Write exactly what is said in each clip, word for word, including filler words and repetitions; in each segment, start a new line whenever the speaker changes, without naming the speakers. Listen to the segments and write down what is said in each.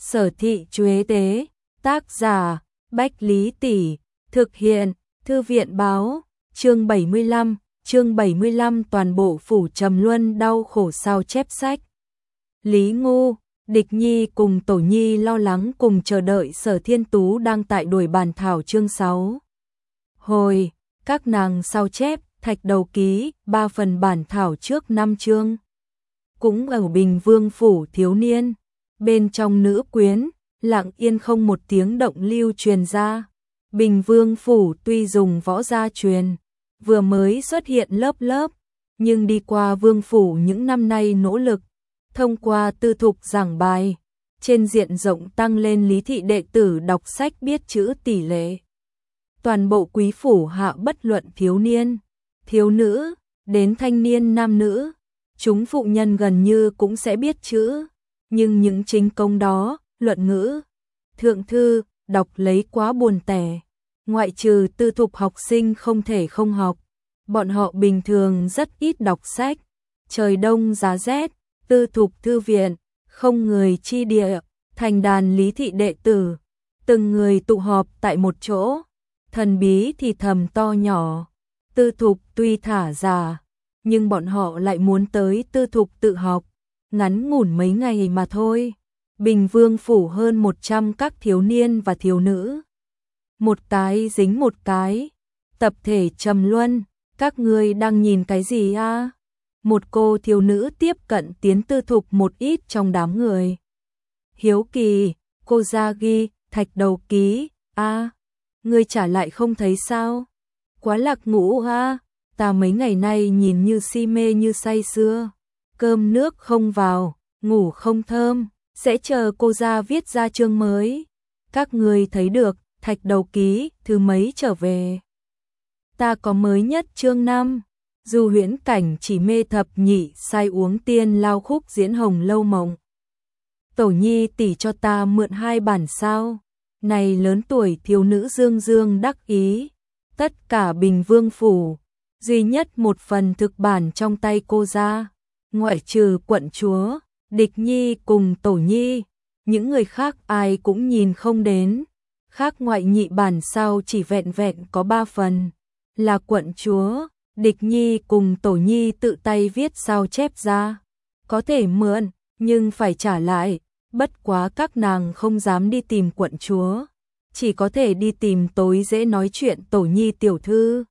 Sở Thị Chuế Tế, tác giả, Bách Lý Tỷ, thực hiện, Thư viện Báo, chương bảy mươi lăm, chương bảy mươi lăm toàn bộ phủ Trầm Luân đau khổ sao chép sách. Lý Ngu, Địch Nhi cùng Tổ Nhi lo lắng cùng chờ đợi Sở Thiên Tú đang tại đuổi bàn thảo chương sáu. Hồi, các nàng sao chép, thạch đầu ký, ba phần bản thảo trước năm chương. Cũng ở Bình Vương phủ thiếu niên, bên trong nữ quyến, lặng yên không một tiếng động lưu truyền ra. Bình Vương phủ tuy dùng võ gia truyền, vừa mới xuất hiện lớp lớp, nhưng đi qua Vương phủ những năm nay nỗ lực, thông qua tư thục giảng bài, trên diện rộng tăng lên lý thị đệ tử đọc sách biết chữ tỷ lệ. Toàn bộ quý phủ hạ bất luận thiếu niên, thiếu nữ, đến thanh niên nam nữ, chúng phụ nhân gần như cũng sẽ biết chữ, nhưng những chính công đó, luận ngữ, thượng thư, đọc lấy quá buồn tẻ. Ngoại trừ tư thục học sinh không thể không học, bọn họ bình thường rất ít đọc sách. Trời đông giá rét, tư thục thư viện, không người chi địa, thành đàn lý thị đệ tử, từng người tụ họp tại một chỗ, thần bí thì thầm to nhỏ. Tư thục tuy thả giả, nhưng bọn họ lại muốn tới tư thục tự học, ngắn ngủn mấy ngày mà thôi. Bình Vương phủ hơn một trăm các thiếu niên và thiếu nữ. Một cái dính một cái, tập thể Trầm Luân, các ngươi đang nhìn cái gì a? À? Một cô thiếu nữ tiếp cận tiến tư thục một ít trong đám người. Hiếu kỳ, cô ra ghi, thạch đầu ký, a, à, ngươi trả lại không thấy sao? Quá lạc ngũ a, à? Ta mấy ngày nay nhìn như si mê như say sưa, cơm nước không vào, ngủ không thơm, sẽ chờ cô ra viết ra chương mới. Các ngươi thấy được, thạch đầu ký, thứ mấy trở về. Ta có mới nhất chương năm, dù huyễn cảnh chỉ mê thập nhị say uống tiên lao khúc diễn hồng lâu mộng. Tổ Nhi tỷ cho ta mượn hai bản sao, này lớn tuổi thiếu nữ dương dương đắc ý. Tất cả Bình Vương phủ, duy nhất một phần thực bản trong tay cô ra, ngoại trừ quận chúa, Địch Nhi cùng Tổ Nhi, những người khác ai cũng nhìn không đến. Khác ngoại nhị bản sao chỉ vẹn vẹn có ba phần, là quận chúa, Địch Nhi cùng Tổ Nhi tự tay viết sao chép ra. Có thể mượn, nhưng phải trả lại, bất quá các nàng không dám đi tìm quận chúa, chỉ có thể đi tìm tối dễ nói chuyện Tổ Nhi tiểu thư.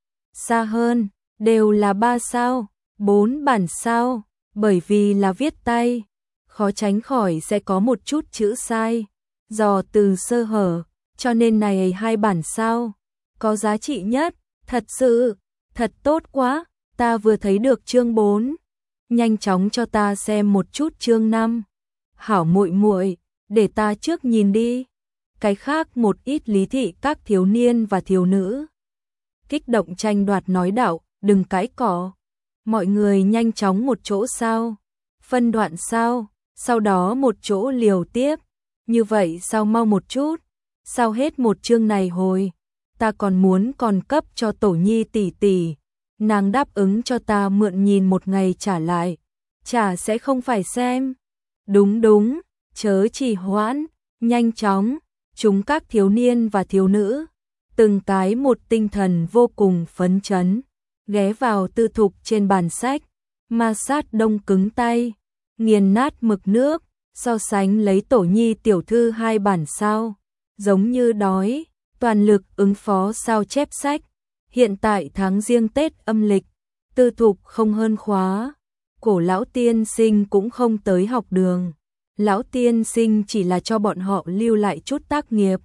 Xa hơn, đều là ba sao, bốn bản sao, bởi vì là viết tay, khó tránh khỏi sẽ có một chút chữ sai, dò từ sơ hở. Cho nên này hai bản sao, có giá trị nhất, thật sự, thật tốt quá, ta vừa thấy được chương bốn, nhanh chóng cho ta xem một chút chương năm. Hảo muội muội, để ta trước nhìn đi. Cái khác một ít lý thị các thiếu niên và thiếu nữ kích động tranh đoạt nói đạo, đừng cãi cỏ. Mọi người nhanh chóng một chỗ sao, phân đoạn sao, sau đó một chỗ liều tiếp. Như vậy sao mau một chút. Sao hết một chương này hồi, ta còn muốn còn cấp cho Tổ Nhi tỷ tỷ, nàng đáp ứng cho ta mượn nhìn một ngày trả lại, trả sẽ không phải xem. Đúng đúng, chớ trì hoãn, nhanh chóng, chúng các thiếu niên và thiếu nữ, từng cái một tinh thần vô cùng phấn chấn, ghé vào tư thục trên bàn sách, ma sát đông cứng tay, nghiền nát mực nước, so sánh lấy Tổ Nhi tiểu thư hai bản sao. Giống như đói, toàn lực ứng phó sao chép sách. Hiện tại tháng riêng Tết âm lịch, tư thục không hơn khóa, cổ lão tiên sinh cũng không tới học đường. Lão tiên sinh chỉ là cho bọn họ lưu lại chút tác nghiệp,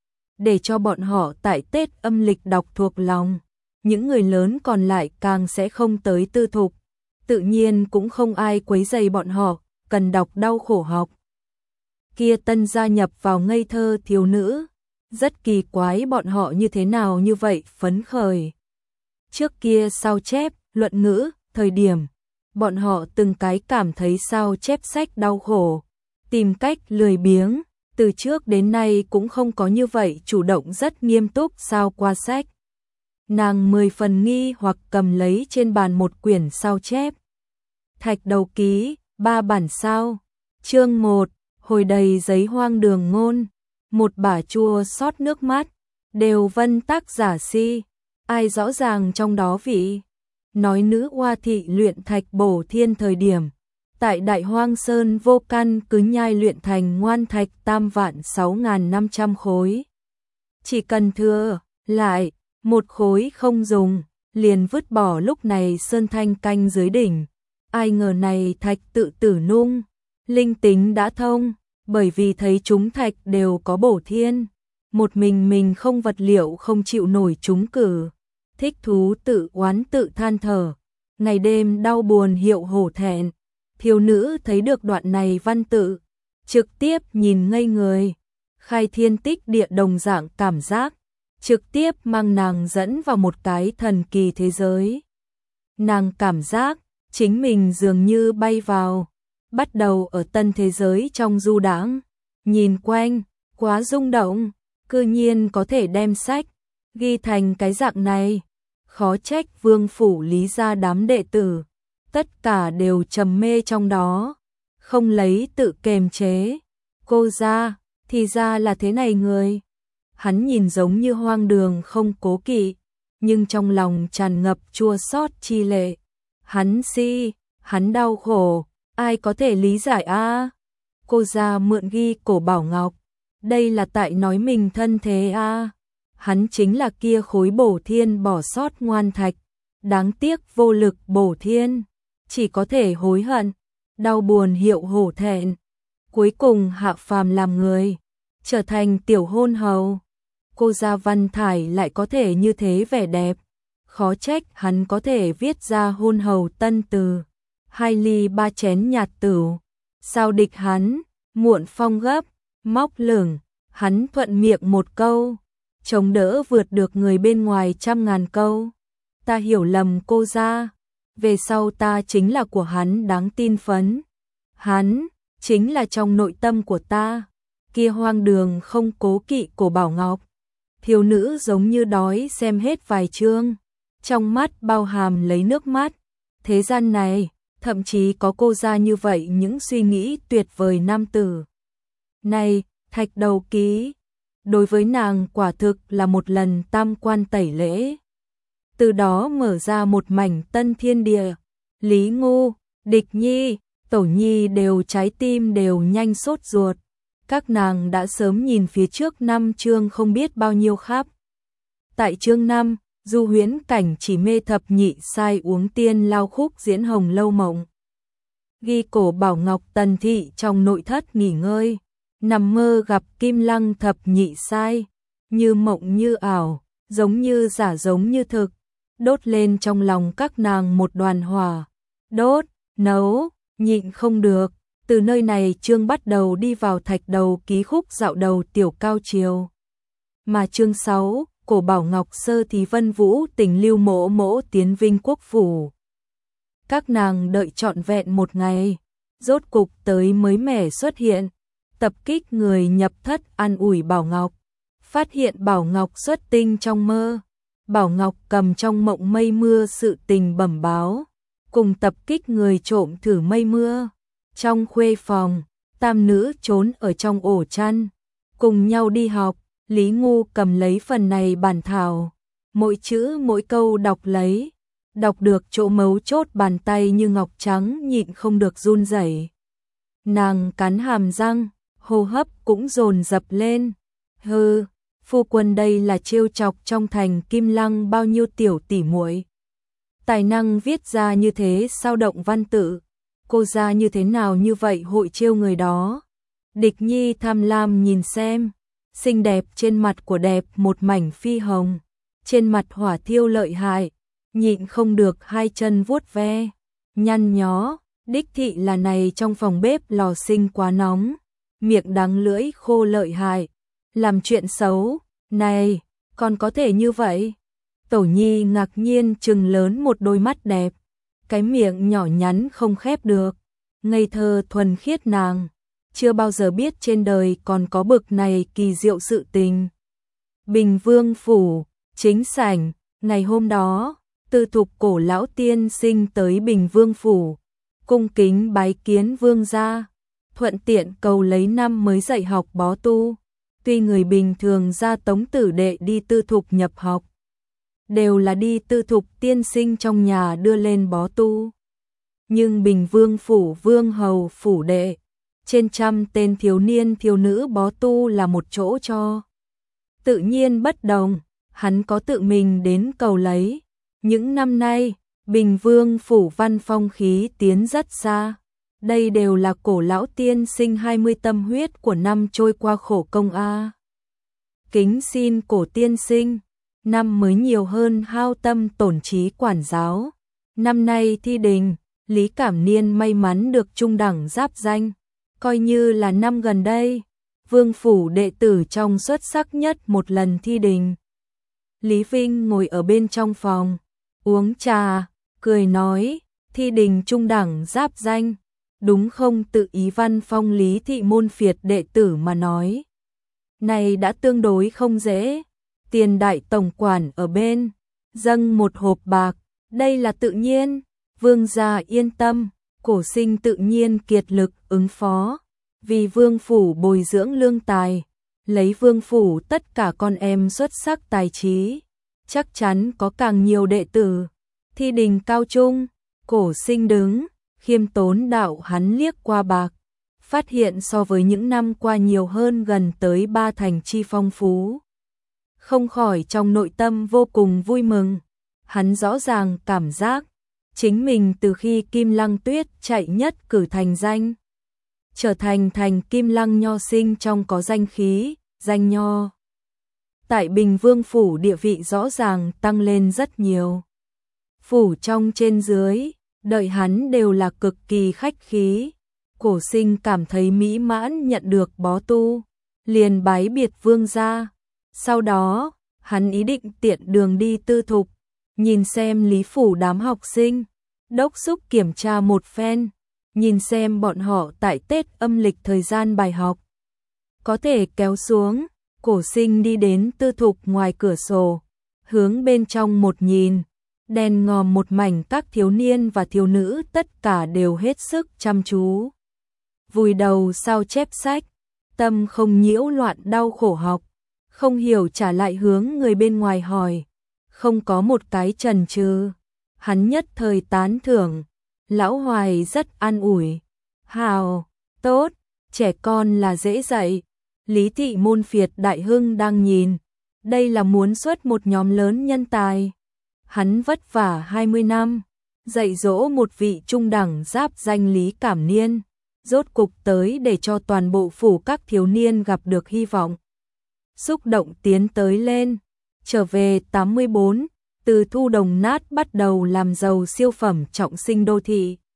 để cho bọn họ tại Tết âm lịch đọc thuộc lòng. Những người lớn còn lại càng sẽ không tới tư thục, tự nhiên cũng không ai quấy rầy bọn họ, cần đọc đau khổ học. Kia tân gia nhập vào ngây thơ thiếu nữ, rất kỳ quái bọn họ như thế nào như vậy phấn khởi. Trước kia sao chép, luận ngữ, thời điểm, bọn họ từng cái cảm thấy sao chép sách đau khổ, tìm cách lười biếng, từ trước đến nay cũng không có như vậy chủ động rất nghiêm túc sao qua sách. Nàng mười phần nghi hoặc cầm lấy trên bàn một quyển sao chép. Thạch đầu ký, ba bản sao, chương một. hồi đầy giấy hoang đường ngôn, một bả chua xót nước mắt, đều vân tác giả si, ai rõ ràng trong đó vị. Nói nữ oa thị luyện thạch bổ thiên thời điểm, tại Đại Hoang Sơn vô căn cứ nhai luyện thành ngoan thạch tam vạn sáu ngàn năm trăm khối. Chỉ cần thừa lại một khối không dùng, liền vứt bỏ lúc này sơn thanh canh dưới đỉnh. Ai ngờ này thạch tự tử nung, linh tính đã thông, bởi vì thấy chúng thạch đều có bổ thiên. Một mình mình không vật liệu không chịu nổi chúng cử. Thích thú tự oán tự than thở, ngày đêm đau buồn hiệu hổ thẹn. Thiếu nữ thấy được đoạn này văn tự, trực tiếp nhìn ngây người, khai thiên tích địa đồng dạng cảm giác, trực tiếp mang nàng dẫn vào một cái thần kỳ thế giới. Nàng cảm giác chính mình dường như bay vào, bắt đầu ở tân thế giới trong du đãng, nhìn quanh, quá rung động, cư nhiên có thể đem sách ghi thành cái dạng này, khó trách Vương phủ Lý gia đám đệ tử, tất cả đều trầm mê trong đó, không lấy tự kềm chế. Cô gia, thì ra là thế này người. Hắn nhìn giống như hoang đường không cố kỵ, nhưng trong lòng tràn ngập chua xót chi lệ. Hắn si, hắn đau khổ, ai có thể lý giải a? À? Cô gia mượn ghi cổ bảo ngọc, đây là tại nói mình thân thế a. À? Hắn chính là kia khối bổ thiên bỏ sót ngoan thạch, đáng tiếc vô lực bổ thiên, chỉ có thể hối hận, đau buồn hiệu hổ thẹn. Cuối cùng hạ phàm làm người, trở thành tiểu hôn hầu. Cô gia Văn Thải lại có thể như thế vẻ đẹp, khó trách hắn có thể viết ra hôn hầu tân từ, hai ly ba chén nhạt tửu. Sao địch hắn, muộn phong gấp, móc lửng, hắn thuận miệng một câu, chống đỡ vượt được người bên ngoài trăm ngàn câu. Ta hiểu lầm cô gia, về sau ta chính là của hắn đáng tin phấn. Hắn chính là trong nội tâm của ta, kia hoang đường không cố kỵ cổ bảo ngọc. Thiếu nữ giống như đói xem hết vài chương, trong mắt bao hàm lấy nước mắt. Thế gian này, thậm chí có cô gia như vậy những suy nghĩ tuyệt vời nam tử. Này, thạch đầu ký, đối với nàng quả thực là một lần tam quan tẩy lễ. Từ đó mở ra một mảnh tân thiên địa, Lý Ngu, Địch Nhi, Tổ Nhi đều trái tim đều nhanh sốt ruột. Các nàng đã sớm nhìn phía trước năm chương không biết bao nhiêu khắp. Tại chương năm, Du Huyễn Cảnh chỉ mê thập nhị sai uống tiên lao khúc diễn hồng lâu mộng. Ghi cổ bảo ngọc tần thị trong nội thất nghỉ ngơi, nằm mơ gặp kim lăng thập nhị sai, như mộng như ảo, giống như giả giống như thực, đốt lên trong lòng các nàng một đoàn hỏa. Đốt, nấu, nhịn không được. Từ nơi này chương bắt đầu đi vào thạch đầu ký khúc dạo đầu tiểu cao chiều. Mà chương sáu, cổ bảo ngọc sơ thì Vân Vũ tình lưu mỗ mỗ tiến Vinh Quốc phủ. Các nàng đợi trọn vẹn một ngày, rốt cục tới mới mẻ xuất hiện, tập kích người nhập thất an ủi Bảo Ngọc, phát hiện Bảo Ngọc xuất tinh trong mơ. Bảo Ngọc cầm trong mộng mây mưa sự tình bẩm báo, cùng tập kích người trộm thử mây mưa. Trong khuê phòng, tam nữ trốn ở trong ổ chăn, cùng nhau đi học. Lý Ngu cầm lấy phần này bản thảo, mỗi chữ mỗi câu đọc lấy, đọc được chỗ mấu chốt bàn tay như ngọc trắng nhịn không được run rẩy. Nàng cắn hàm răng, hô hấp cũng dồn dập lên. Hừ, phu quân đây là trêu chọc trong thành Kim Lăng bao nhiêu tiểu tỷ muội. Tài năng viết ra như thế sao động văn tự, cô ra như thế nào như vậy hội trêu người đó. Địch Nhi tham lam nhìn xem, xinh đẹp trên mặt của đẹp một mảnh phi hồng, trên mặt hỏa thiêu lợi hại, nhịn không được hai chân vuốt ve, nhăn nhó. Đích thị là này trong phòng bếp lò sinh quá nóng, miệng đắng lưỡi khô lợi hại, làm chuyện xấu, này, còn có thể như vậy. Tổ Nhi ngạc nhiên trừng lớn một đôi mắt đẹp, cái miệng nhỏ nhắn không khép được, ngây thơ thuần khiết nàng, chưa bao giờ biết trên đời còn có bực này kỳ diệu sự tình. Bình Vương phủ, chính sảnh, ngày hôm đó, Tư Thục cổ lão tiên sinh tới Bình Vương phủ, cung kính bái kiến vương gia. thuận tiện cầu lấy năm mới dạy học bó tu. Tuy người bình thường ra tống tử đệ đi tư thục nhập học, đều là đi tư thục tiên sinh trong nhà đưa lên bó tu. Nhưng Bình Vương phủ vương hầu phủ đệ, trên trăm tên thiếu niên thiếu nữ bó tu là một chỗ cho. Tự nhiên bất đồng, hắn có tự mình đến cầu lấy. Những năm nay, Bình Vương phủ văn phong khí tiến rất xa. Đây đều là cổ lão tiên sinh hai mươi tâm huyết của năm trôi qua khổ công a. Kính xin cổ tiên sinh, năm mới nhiều hơn hao tâm tổn trí quản giáo. Năm nay thi đình, Lý Cảm Niên may mắn được trung đẳng giáp danh, coi như là năm gần đây, vương phủ đệ tử trong xuất sắc nhất một lần thi đình. Lý Vinh ngồi ở bên trong phòng, uống trà, cười nói, thi đình trung đẳng giáp danh, đúng không? Tự ý văn phong Lý thị môn phiệt đệ tử mà nói. Này đã tương đối không dễ, tiền đại tổng quản ở bên, dâng một hộp bạc, đây là tự nhiên, vương gia yên tâm, cổ sinh tự nhiên kiệt lực ứng phó, vì vương phủ bồi dưỡng lương tài, lấy vương phủ tất cả con em xuất sắc tài trí, chắc chắn có càng nhiều đệ tử. Thi đình cao trung, cổ sinh đứng, khiêm tốn đạo hắn liếc qua bạc, phát hiện so với những năm qua nhiều hơn gần tới ba thành chi phong phú. Không khỏi trong nội tâm vô cùng vui mừng, hắn rõ ràng cảm giác, chính mình từ khi Kim Lăng Tuyết chạy nhất cử thành danh, trở thành thành Kim Lăng nho sinh trong có danh khí, danh nho. Tại Bình Vương phủ địa vị rõ ràng tăng lên rất nhiều. Phủ trong trên dưới, đợi hắn đều là cực kỳ khách khí. Cổ sinh cảm thấy mỹ mãn nhận được bó tu, liền bái biệt vương gia. Sau đó, hắn ý định tiện đường đi tư thục, nhìn xem Lý phủ đám học sinh, đốc xúc kiểm tra một phen, nhìn xem bọn họ tại Tết âm lịch thời gian bài học có thể kéo xuống. Cổ sinh đi đến tư thục ngoài cửa sổ, hướng bên trong một nhìn, đèn ngòm một mảnh, các thiếu niên và thiếu nữ tất cả đều hết sức chăm chú, vùi đầu sao chép sách, tâm không nhiễu loạn đau khổ học, không hiểu trả lại hướng người bên ngoài hỏi, không có một cái chần chừ. Hắn nhất thời tán thưởng, lão Hoài rất an ủi, hào, tốt, trẻ con là dễ dạy. Lý thị môn phiệt đại hưng đang nhìn, đây là muốn xuất một nhóm lớn nhân tài. Hắn vất vả hai mươi năm, dạy dỗ một vị trung đẳng giáp danh Lý Cảm Niên, rốt cục tới để cho toàn bộ phủ các thiếu niên gặp được hy vọng. Xúc động tiến tới lên, trở về tám mươi bốn, từ thu đồng nát bắt đầu làm giàu siêu phẩm trọng sinh đô thị.